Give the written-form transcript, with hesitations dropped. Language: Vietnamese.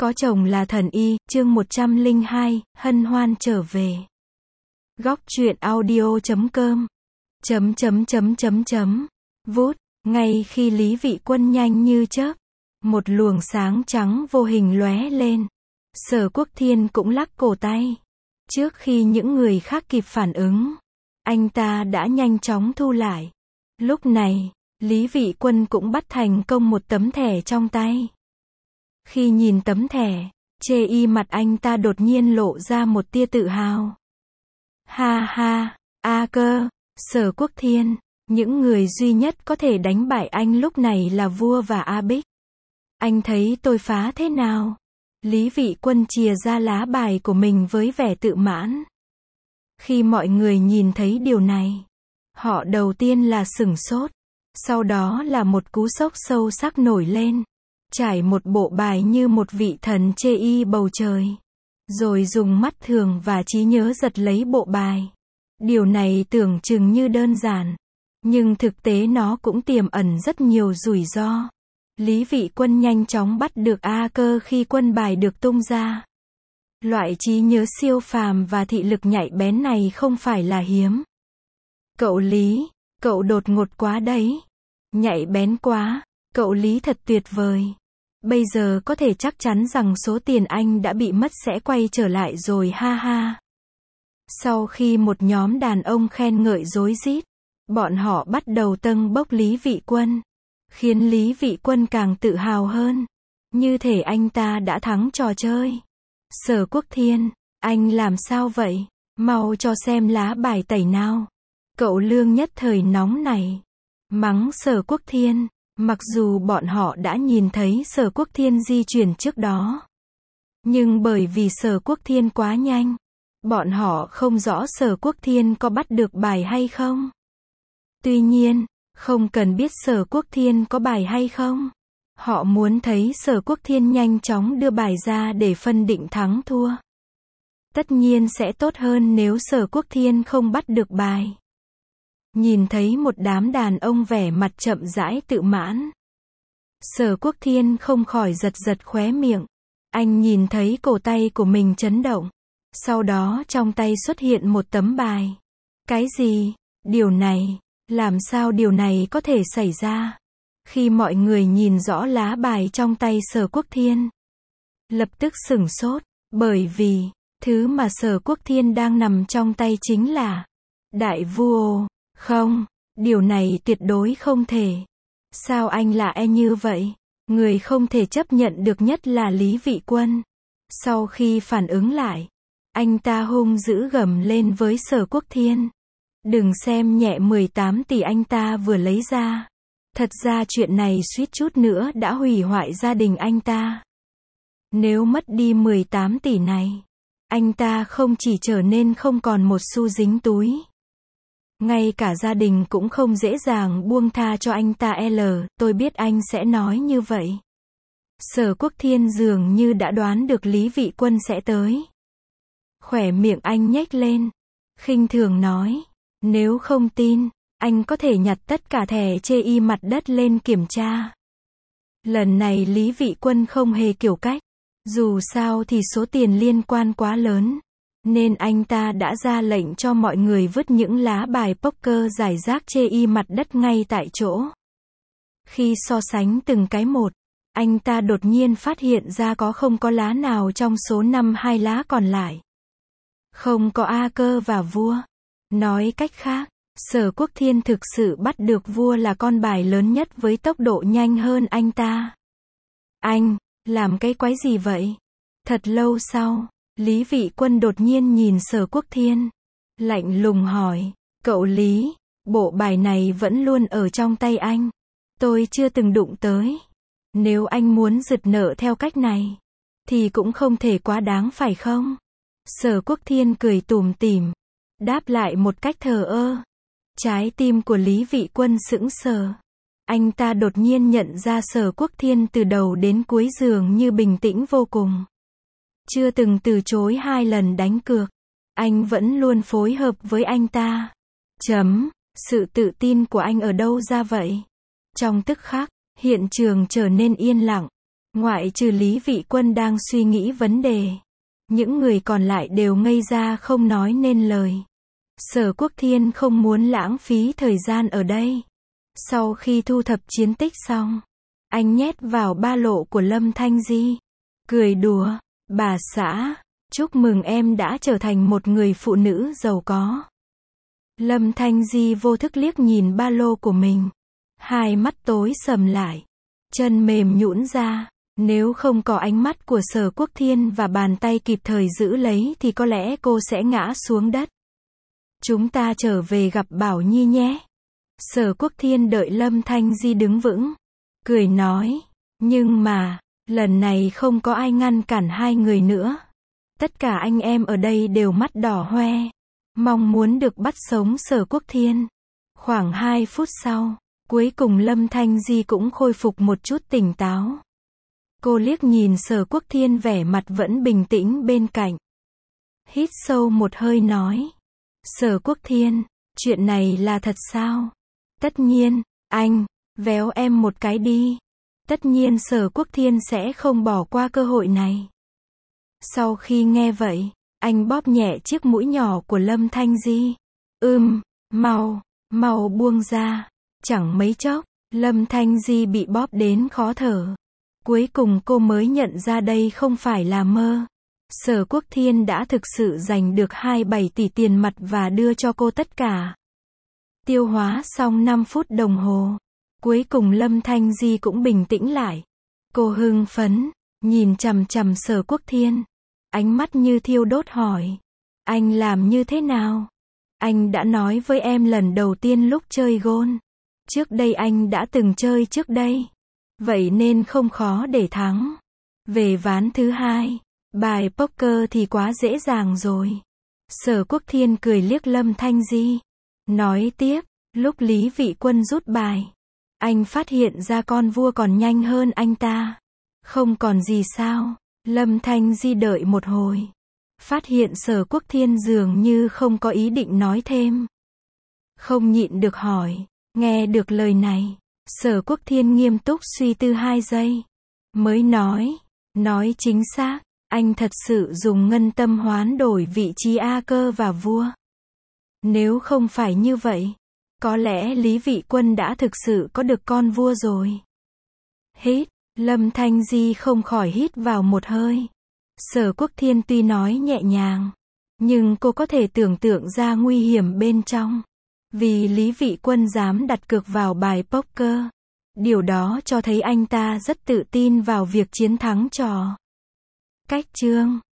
Có chồng là thần y, chương 102, hân hoan trở về. Góc truyện audio.com. Vút, ngay khi Lý Vị Quân nhanh như chớp, một luồng sáng trắng vô hình lóe lên. Sở Quốc Thiên cũng lắc cổ tay. Trước khi những người khác kịp phản ứng, anh ta đã nhanh chóng thu lại. Lúc này, Lý Vị Quân cũng bắt thành công một tấm thẻ trong tay. Khi nhìn tấm thẻ, chê y mặt anh ta đột nhiên lộ ra một tia tự hào. Ha ha, A Cơ, Sở Quốc Thiên, những người duy nhất có thể đánh bại anh lúc này là vua và A Bích. Anh thấy tôi phá thế nào? Lý Vị Quân chìa ra lá bài của mình với vẻ tự mãn. Khi mọi người nhìn thấy điều này, họ đầu tiên là sửng sốt, sau đó là một cú sốc sâu sắc nổi lên. Trải một bộ bài như một vị thần chê y bầu trời, rồi dùng mắt thường và trí nhớ giật lấy bộ bài. Điều này tưởng chừng như đơn giản, nhưng thực tế nó cũng tiềm ẩn rất nhiều rủi ro. Lý Vị Quân nhanh chóng bắt được A Cơ khi quân bài được tung ra. Loại trí nhớ siêu phàm và thị lực nhạy bén này không phải là hiếm. Cậu Lý, cậu đột ngột quá đấy. Nhạy bén quá, cậu Lý thật tuyệt vời. Bây giờ có thể chắc chắn rằng số tiền anh đã bị mất sẽ quay trở lại rồi ha ha. Sau khi một nhóm đàn ông khen ngợi rối rít, bọn họ bắt đầu tâng bốc Lý Vị Quân, khiến Lý Vị Quân càng tự hào hơn. Như thể anh ta đã thắng trò chơi. Sở Quốc Thiên, anh làm sao vậy? Mau cho xem lá bài tẩy nào. Cậu Lương nhất thời nóng này, mắng Sở Quốc Thiên. Mặc dù bọn họ đã nhìn thấy Sở Quốc Thiên di chuyển trước đó, nhưng bởi vì Sở Quốc Thiên quá nhanh, bọn họ không rõ Sở Quốc Thiên có bắt được bài hay không. Tuy nhiên, không cần biết Sở Quốc Thiên có bài hay không, họ muốn thấy Sở Quốc Thiên nhanh chóng đưa bài ra để phân định thắng thua. Tất nhiên sẽ tốt hơn nếu Sở Quốc Thiên không bắt được bài. Nhìn thấy một đám đàn ông vẻ mặt chậm rãi tự mãn, Sở Quốc Thiên không khỏi giật giật khóe miệng. Anh nhìn thấy cổ tay của mình chấn động. Sau đó trong tay xuất hiện một tấm bài. Cái gì? Điều này, làm sao điều này có thể xảy ra? Khi mọi người nhìn rõ lá bài trong tay Sở Quốc Thiên, lập tức sửng sốt, bởi vì thứ mà Sở Quốc Thiên đang nằm trong tay chính là Đại Vua. Không, điều này tuyệt đối không thể. Sao anh lại như vậy? Người không thể chấp nhận được nhất là Lý Vị Quân. Sau khi phản ứng lại, anh ta hung dữ gầm lên với Sở Quốc Thiên. Đừng xem nhẹ 18 tỷ anh ta vừa lấy ra. Thật ra chuyện này suýt chút nữa đã hủy hoại gia đình anh ta. Nếu mất đi 18 tỷ này, anh ta không chỉ trở nên không còn một xu dính túi, ngay cả gia đình cũng không dễ dàng buông tha cho anh ta. Tôi biết anh sẽ nói như vậy. Sở Quốc Thiên dường như đã đoán được Lý Vị Quân sẽ tới. Khóe miệng anh nhếch lên, khinh thường nói, nếu không tin, anh có thể nhặt tất cả thẻ chê y mặt đất lên kiểm tra. Lần này Lý Vị Quân không hề kiểu cách. Dù sao thì số tiền liên quan quá lớn, nên anh ta đã ra lệnh cho mọi người vứt những lá bài poker rải rác chê y mặt đất ngay tại chỗ. Khi so sánh từng cái một, anh ta đột nhiên phát hiện ra không có lá nào trong số 52 lá còn lại. Không có A Cơ và vua. Nói cách khác, Sở Quốc Thiên thực sự bắt được vua là con bài lớn nhất với tốc độ nhanh hơn anh ta. Anh, làm cái quái gì vậy? Thật lâu sau, Lý Vị Quân đột nhiên nhìn Sở Quốc Thiên, lạnh lùng hỏi, cậu Lý, bộ bài này vẫn luôn ở trong tay anh. Tôi chưa từng đụng tới. Nếu anh muốn giật nợ theo cách này, thì cũng không thể quá đáng phải không? Sở Quốc Thiên cười tủm tỉm, đáp lại một cách thờ ơ. Trái tim của Lý Vị Quân sững sờ. Anh ta đột nhiên nhận ra Sở Quốc Thiên từ đầu đến cuối dường như bình tĩnh vô cùng. Chưa từng từ chối 2 lần đánh cược. Anh vẫn luôn phối hợp với anh ta. Sự tự tin của anh ở đâu ra vậy? Trong tức khắc, hiện trường trở nên yên lặng. Ngoại trừ Lý Vị Quân đang suy nghĩ vấn đề. Những người còn lại đều ngây ra không nói nên lời. Sở Quốc Thiên không muốn lãng phí thời gian ở đây. Sau khi thu thập chiến tích xong, anh nhét vào ba lô của Lâm Thanh Di. Cười đùa, bà xã, chúc mừng em đã trở thành một người phụ nữ giàu có. Lâm Thanh Di vô thức liếc nhìn ba lô của mình. Hai mắt tối sầm lại. Chân mềm nhũn ra. Nếu không có ánh mắt của Sở Quốc Thiên và bàn tay kịp thời giữ lấy thì có lẽ cô sẽ ngã xuống đất. Chúng ta trở về gặp Bảo Nhi nhé. Sở Quốc Thiên đợi Lâm Thanh Di đứng vững. Cười nói. Nhưng mà, lần này không có ai ngăn cản hai người nữa. Tất cả anh em ở đây đều mắt đỏ hoe. Mong muốn được bắt sống Sở Quốc Thiên. Khoảng 2 phút sau, cuối cùng Lâm Thanh Di cũng khôi phục một chút tỉnh táo. Cô liếc nhìn Sở Quốc Thiên vẻ mặt vẫn bình tĩnh bên cạnh. Hít sâu một hơi nói. Sở Quốc Thiên, chuyện này là thật sao? Tất nhiên, anh, véo em một cái đi. Tất nhiên Sở Quốc Thiên sẽ không bỏ qua cơ hội này. Sau khi nghe vậy, anh bóp nhẹ chiếc mũi nhỏ của Lâm Thanh Di. Mau buông ra. Chẳng mấy chốc, Lâm Thanh Di bị bóp đến khó thở. Cuối cùng cô mới nhận ra đây không phải là mơ. Sở Quốc Thiên đã thực sự giành được 27 tỷ tiền mặt và đưa cho cô tất cả. Tiêu hóa xong 5 phút đồng hồ. Cuối cùng Lâm Thanh Di cũng bình tĩnh lại. Cô hưng phấn, nhìn chằm chằm Sở Quốc Thiên. Ánh mắt như thiêu đốt hỏi. Anh làm như thế nào? Anh đã nói với em lần đầu tiên lúc chơi gôn. Trước đây anh đã từng chơi trước đây. Vậy nên không khó để thắng. Về ván thứ hai, bài poker thì quá dễ dàng rồi. Sở Quốc Thiên cười liếc Lâm Thanh Di. Nói tiếp, lúc Lý Vị Quân rút bài, anh phát hiện ra con vua còn nhanh hơn anh ta. Không còn gì sao? Lâm Thanh Di đợi một hồi. Phát hiện Sở Quốc Thiên dường như không có ý định nói thêm. Không nhịn được hỏi. Nghe được lời này, Sở Quốc Thiên nghiêm túc suy tư 2 giây. Mới nói chính xác, anh thật sự dùng ngân tâm hoán đổi vị trí A Cơ và vua. Nếu không phải như vậy, có lẽ Lý Vị Quân đã thực sự có được con vua rồi. Hít, Lâm Thanh Di không khỏi hít vào một hơi. Sở Quốc Thiên tuy nói nhẹ nhàng, nhưng cô có thể tưởng tượng ra nguy hiểm bên trong. Vì Lý Vị Quân dám đặt cược vào bài poker. Điều đó cho thấy anh ta rất tự tin vào việc chiến thắng trò. Cách chương